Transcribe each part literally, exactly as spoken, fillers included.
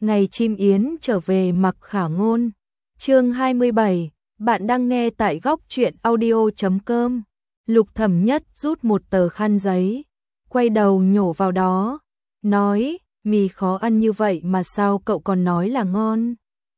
Ngày chim yến trở về Mặc Khả Ngôn. Chương hai mươi bảy, bạn đang nghe tại góc truyện audio chấm com. Lục Thẩm Nhất rút một tờ khăn giấy, quay đầu nhổ vào đó, nói, mì khó ăn như vậy mà sao cậu còn nói là ngon.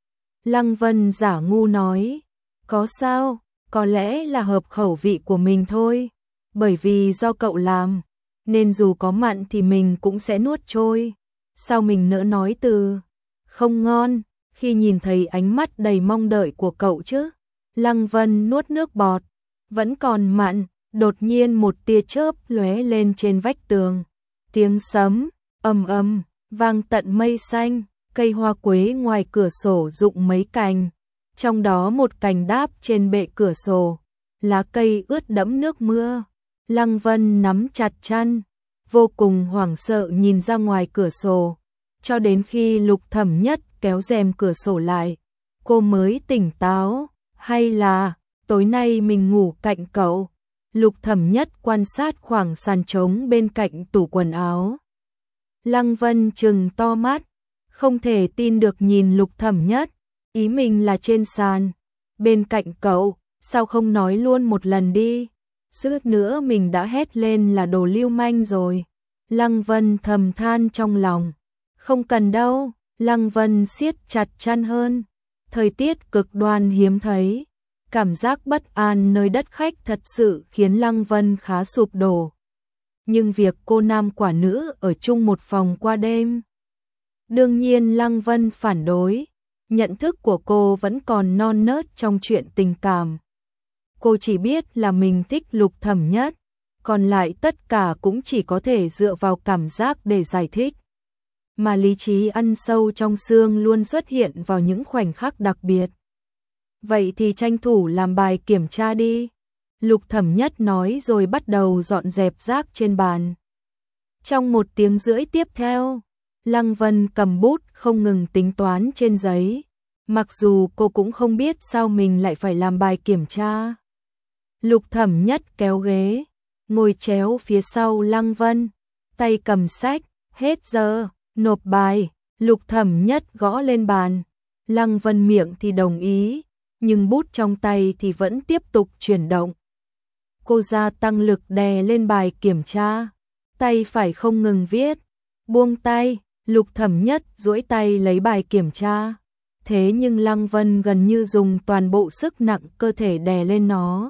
Lăng Vân giả ngu nói, có sao, có lẽ là hợp khẩu vị của mình thôi, bởi vì do cậu làm, nên dù có mặn thì mình cũng sẽ nuốt trôi. Sao mình nỡ nói từ không ngon khi nhìn thấy ánh mắt đầy mong đợi của cậu chứ? Lăng Vân nuốt nước bọt, vẫn còn mặn, đột nhiên một tia chớp lóe lên trên vách tường. Tiếng sấm ầm ầm vang tận mây xanh, cây hoa quế ngoài cửa sổ rụng mấy cành, trong đó một cành đáp trên bệ cửa sổ, lá cây ướt đẫm nước mưa. Lăng Vân nắm chặt chăn, vô cùng hoảng sợ nhìn ra ngoài cửa sổ, cho đến khi Lục Thẩm Nhất kéo rèm cửa sổ lại, cô mới tỉnh táo, hay là tối nay mình ngủ cạnh cậu? Lục Thẩm Nhất quan sát khoảng sàn trống bên cạnh tủ quần áo. Lăng Vân trừng to mắt, không thể tin được nhìn Lục Thẩm Nhất, ý mình là trên sàn, bên cạnh cậu, sao không nói luôn một lần đi? Suýt nữa mình đã hét lên là đồ lưu manh rồi. Lăng Vân thầm than trong lòng. Không cần đâu, Lăng Vân siết chặt chăn hơn. Thời tiết cực đoan hiếm thấy, cảm giác bất an nơi đất khách thật sự khiến Lăng Vân khá sụp đổ. Nhưng việc cô nam quả nữ ở chung một phòng qua đêm, đương nhiên Lăng Vân phản đối. Nhận thức của cô vẫn còn non nớt trong chuyện tình cảm. Cô chỉ biết là mình thích Lục Thẩm Nhất, còn lại tất cả cũng chỉ có thể dựa vào cảm giác để giải thích. Mà lý trí ăn sâu trong xương luôn xuất hiện vào những khoảnh khắc đặc biệt. Vậy thì tranh thủ làm bài kiểm tra đi, Lục Thẩm Nhất nói rồi bắt đầu dọn dẹp rác trên bàn. Trong một tiếng rưỡi tiếp theo, Lăng Vân cầm bút không ngừng tính toán trên giấy, mặc dù cô cũng không biết sao mình lại phải làm bài kiểm tra. Lục Thẩm Nhất kéo ghế, ngồi chéo phía sau Lăng Vân, tay cầm sách, hết giờ, nộp bài. Lục Thẩm Nhất gõ lên bàn, Lăng Vân miệng thì đồng ý, nhưng bút trong tay thì vẫn tiếp tục chuyển động. Cô gia tăng lực đè lên bài kiểm tra, tay phải không ngừng viết, buông tay, Lục Thẩm Nhất duỗi tay lấy bài kiểm tra. Thế nhưng Lăng Vân gần như dùng toàn bộ sức nặng cơ thể đè lên nó.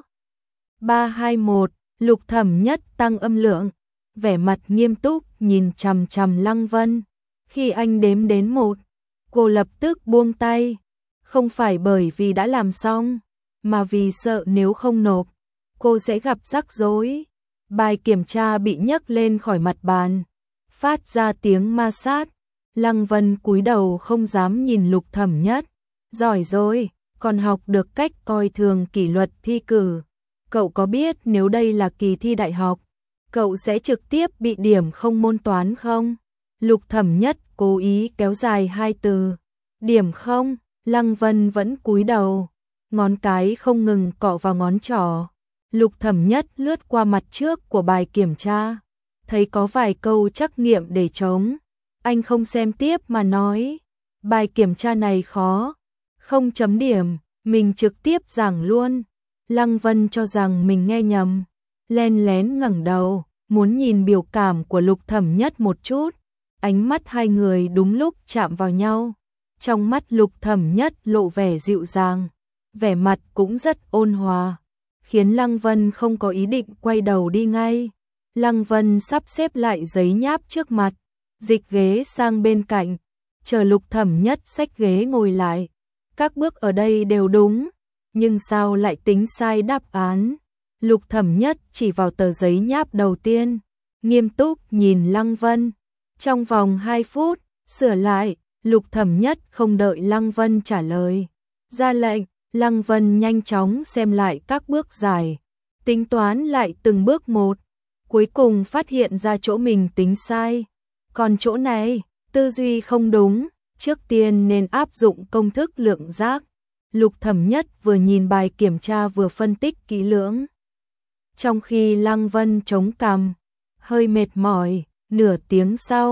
ba, hai, một, Lục Thẩm Nhất tăng âm lượng, vẻ mặt nghiêm túc nhìn chằm chằm Lăng Vân. Khi anh đếm đến một, cô lập tức buông tay, không phải bởi vì đã làm xong, mà vì sợ nếu không nộp, cô sẽ gặp rắc rối. Bài kiểm tra bị nhấc lên khỏi mặt bàn, phát ra tiếng ma sát. Lăng Vân cúi đầu không dám nhìn Lục Thẩm Nhất. Giỏi rồi, còn học được cách coi thường kỷ luật thi cử. Cậu có biết nếu đây là kỳ thi đại học, cậu sẽ trực tiếp bị điểm không môn toán không? Lục Thẩm Nhất cố ý kéo dài hai từ. Điểm không? Lăng Vân vẫn cúi đầu, ngón cái không ngừng cọ vào ngón trỏ. Lục Thẩm Nhất lướt qua mặt trước của bài kiểm tra, thấy có vài câu trắc nghiệm để trống. Anh không xem tiếp mà nói, bài kiểm tra này khó, không chấm điểm, mình trực tiếp giảng luôn. Lăng Vân cho rằng mình nghe nhầm, len lén ngẩng đầu, muốn nhìn biểu cảm của Lục Thẩm Nhất một chút. Ánh mắt hai người đúng lúc chạm vào nhau. Trong mắt Lục Thẩm Nhất lộ vẻ dịu dàng, vẻ mặt cũng rất ôn hòa, khiến Lăng Vân không có ý định quay đầu đi ngay. Lăng Vân sắp xếp lại giấy nháp trước mặt, dịch ghế sang bên cạnh, chờ Lục Thẩm Nhất xách ghế ngồi lại. Các bước ở đây đều đúng, nhưng sao lại tính sai đáp án? Lục Thẩm Nhất chỉ vào tờ giấy nháp đầu tiên, nghiêm túc nhìn Lăng Vân. Trong vòng hai phút, sửa lại. Lục Thẩm Nhất không đợi Lăng Vân trả lời, ra lệnh. Lăng Vân nhanh chóng xem lại các bước giải, tính toán lại từng bước một, cuối cùng phát hiện ra chỗ mình tính sai. Còn chỗ này, tư duy không đúng, trước tiên nên áp dụng công thức lượng giác. Lục Thẩm Nhất vừa nhìn bài kiểm tra vừa phân tích kỹ lưỡng. Trong khi Lăng Vân chống cằm, hơi mệt mỏi, nửa tiếng sau,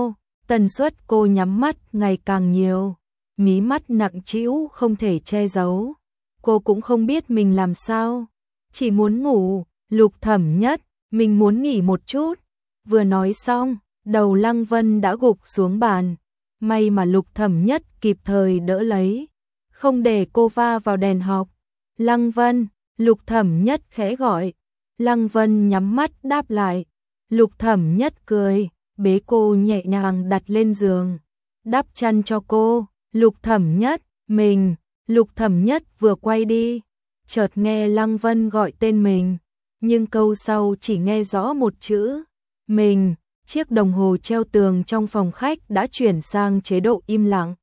Tần suất cô nhắm mắt ngày càng nhiều, mí mắt nặng trĩu không thể che giấu. Cô cũng không biết mình làm sao, chỉ muốn ngủ. Lục Thẩm Nhất, mình muốn nghỉ một chút. Vừa nói xong, đầu Lăng Vân đã gục xuống bàn. May mà Lục Thẩm Nhất kịp thời đỡ lấy, không để cô va vào đèn học. Lăng Vân, Lục Thẩm Nhất khẽ gọi. Lăng Vân nhắm mắt đáp lại. Lục Thẩm Nhất cười, bế cô nhẹ nhàng đặt lên giường, đắp chăn cho cô. Lục Thẩm Nhất, mình. Lục Thẩm Nhất vừa quay đi, chợt nghe Lăng Vân gọi tên mình, nhưng câu sau chỉ nghe rõ một chữ, mình. Chiếc đồng hồ treo tường trong phòng khách đã chuyển sang chế độ im lặng.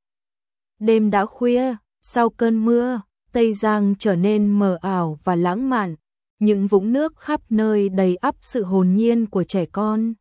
Đêm đã khuya, sau cơn mưa, Tây Giang trở nên mờ ảo và lãng mạn, những vũng nước khắp nơi đầy ắp sự hồn nhiên của trẻ con.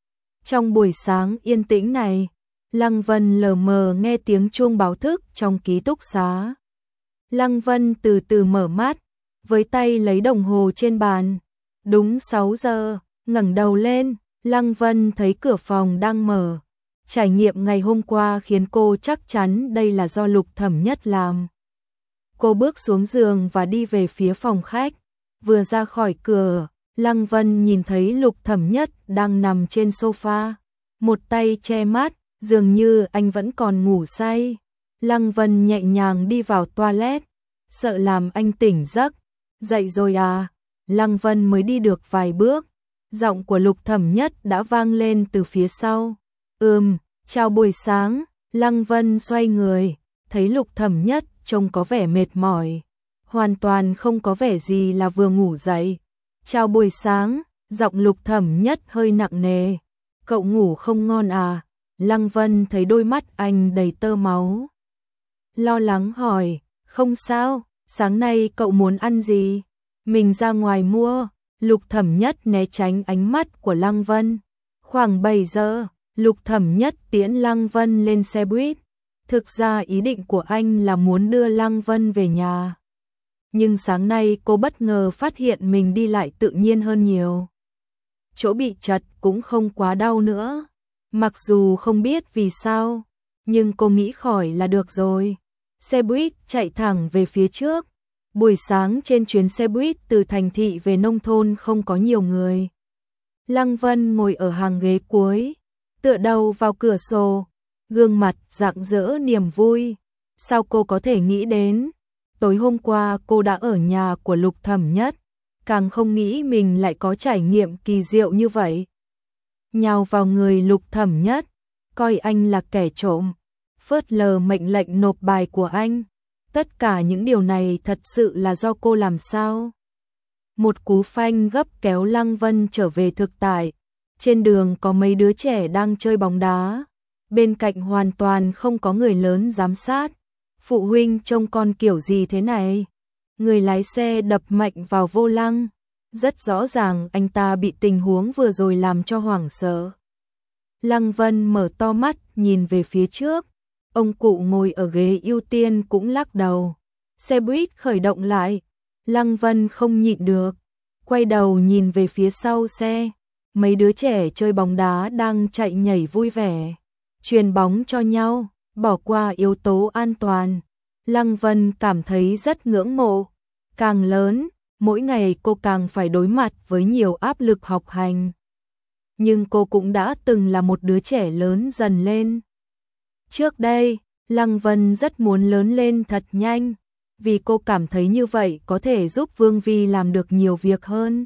Trong buổi sáng yên tĩnh này, Lăng Vân lờ mờ nghe tiếng chuông báo thức trong ký túc xá. Lăng Vân từ từ mở mắt, với tay lấy đồng hồ trên bàn. Đúng sáu giờ, ngẩng đầu lên, Lăng Vân thấy cửa phòng đang mở. Trải nghiệm ngày hôm qua khiến cô chắc chắn đây là do Lục Thẩm Nhất làm. Cô bước xuống giường và đi về phía phòng khách. Vừa ra khỏi cửa, Lăng Vân nhìn thấy Lục Thẩm Nhất đang nằm trên sofa, một tay che mắt, dường như anh vẫn còn ngủ say. Lăng Vân nhẹ nhàng đi vào toilet, sợ làm anh tỉnh giấc. Dậy rồi à? Lăng Vân mới đi được vài bước, giọng của Lục Thẩm Nhất đã vang lên từ phía sau. Ừm, chào buổi sáng. Lăng Vân xoay người, thấy Lục Thẩm Nhất trông có vẻ mệt mỏi, hoàn toàn không có vẻ gì là vừa ngủ dậy. Chào buổi sáng, giọng Lục Thẩm Nhất hơi nặng nề. Cậu ngủ không ngon à? Lăng Vân thấy đôi mắt anh đầy tơ máu, lo lắng hỏi. Không sao, sáng nay cậu muốn ăn gì? Mình ra ngoài mua. Lục Thẩm Nhất né tránh ánh mắt của Lăng Vân. Khoảng bảy giờ, Lục Thẩm Nhất tiễn Lăng Vân lên xe buýt. Thực ra ý định của anh là muốn đưa Lăng Vân về nhà. Nhưng sáng nay cô bất ngờ phát hiện mình đi lại tự nhiên hơn nhiều. Chỗ bị trật cũng không quá đau nữa. Mặc dù không biết vì sao, nhưng cô nghĩ khỏi là được rồi. Xe buýt chạy thẳng về phía trước. Buổi sáng trên chuyến xe buýt từ thành thị về nông thôn không có nhiều người. Lăng Vân ngồi ở hàng ghế cuối, tựa đầu vào cửa sổ, gương mặt rạng rỡ niềm vui. Sao cô có thể nghĩ đến? Tối hôm qua cô đã ở nhà của Lục Thẩm Nhất, càng không nghĩ mình lại có trải nghiệm kỳ diệu như vậy. Nhào vào người Lục Thẩm Nhất, coi anh là kẻ trộm, phớt lờ mệnh lệnh nộp bài của anh. Tất cả những điều này thật sự là do cô làm sao? Một cú phanh gấp kéo Lăng Vân trở về thực tại. Trên đường có mấy đứa trẻ đang chơi bóng đá. Bên cạnh hoàn toàn không có người lớn giám sát. Phụ huynh trông con kiểu gì thế này? Người lái xe đập mạnh vào vô lăng. Rất rõ ràng anh ta bị tình huống vừa rồi làm cho hoảng sợ. Lăng Vân mở to mắt nhìn về phía trước. Ông cụ ngồi ở ghế ưu tiên cũng lắc đầu. Xe buýt khởi động lại. Lăng Vân không nhịn được, quay đầu nhìn về phía sau xe. Mấy đứa trẻ chơi bóng đá đang chạy nhảy vui vẻ, chuyền bóng cho nhau, bỏ qua yếu tố an toàn. Lăng Vân cảm thấy rất ngưỡng mộ. Càng lớn, mỗi ngày cô càng phải đối mặt với nhiều áp lực học hành. Nhưng cô cũng đã từng là một đứa trẻ lớn dần lên. Trước đây, Lăng Vân rất muốn lớn lên thật nhanh, vì cô cảm thấy như vậy có thể giúp Vương Vi làm được nhiều việc hơn,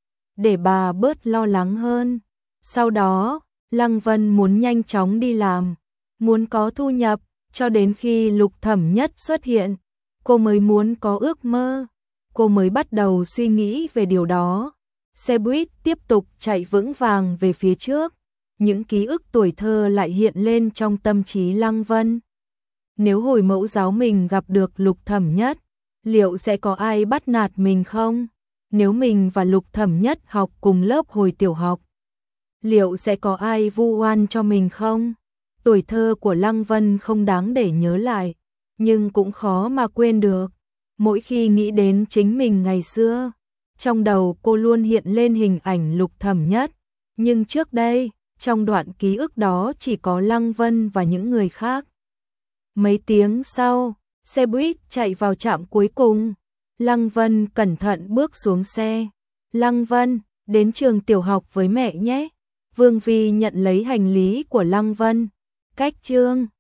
để bà bớt lo lắng hơn. Sau đó, Lăng Vân muốn nhanh chóng đi làm, muốn có thu nhập, cho đến khi Lục Thẩm Nhất xuất hiện, cô mới muốn có ước mơ, cô mới bắt đầu suy nghĩ về điều đó. Xe buýt tiếp tục chạy vững vàng về phía trước, những ký ức tuổi thơ lại hiện lên trong tâm trí Lăng Vân. Nếu hồi mẫu giáo mình gặp được Lục Thẩm Nhất, liệu sẽ có ai bắt nạt mình không? Nếu mình và Lục Thẩm Nhất học cùng lớp hồi tiểu học, liệu sẽ có ai vu oan cho mình không? Tuổi thơ của Lăng Vân không đáng để nhớ lại, nhưng cũng khó mà quên được. Mỗi khi nghĩ đến chính mình ngày xưa, trong đầu cô luôn hiện lên hình ảnh Lục Thẩm Nhất. Nhưng trước đây, trong đoạn ký ức đó chỉ có Lăng Vân và những người khác. Mấy tiếng sau, xe buýt chạy vào trạm cuối cùng. Lăng Vân cẩn thận bước xuống xe. Lăng Vân, đến trường tiểu học với mẹ nhé. Vương Vi nhận lấy hành lý của Lăng Vân. Cách chương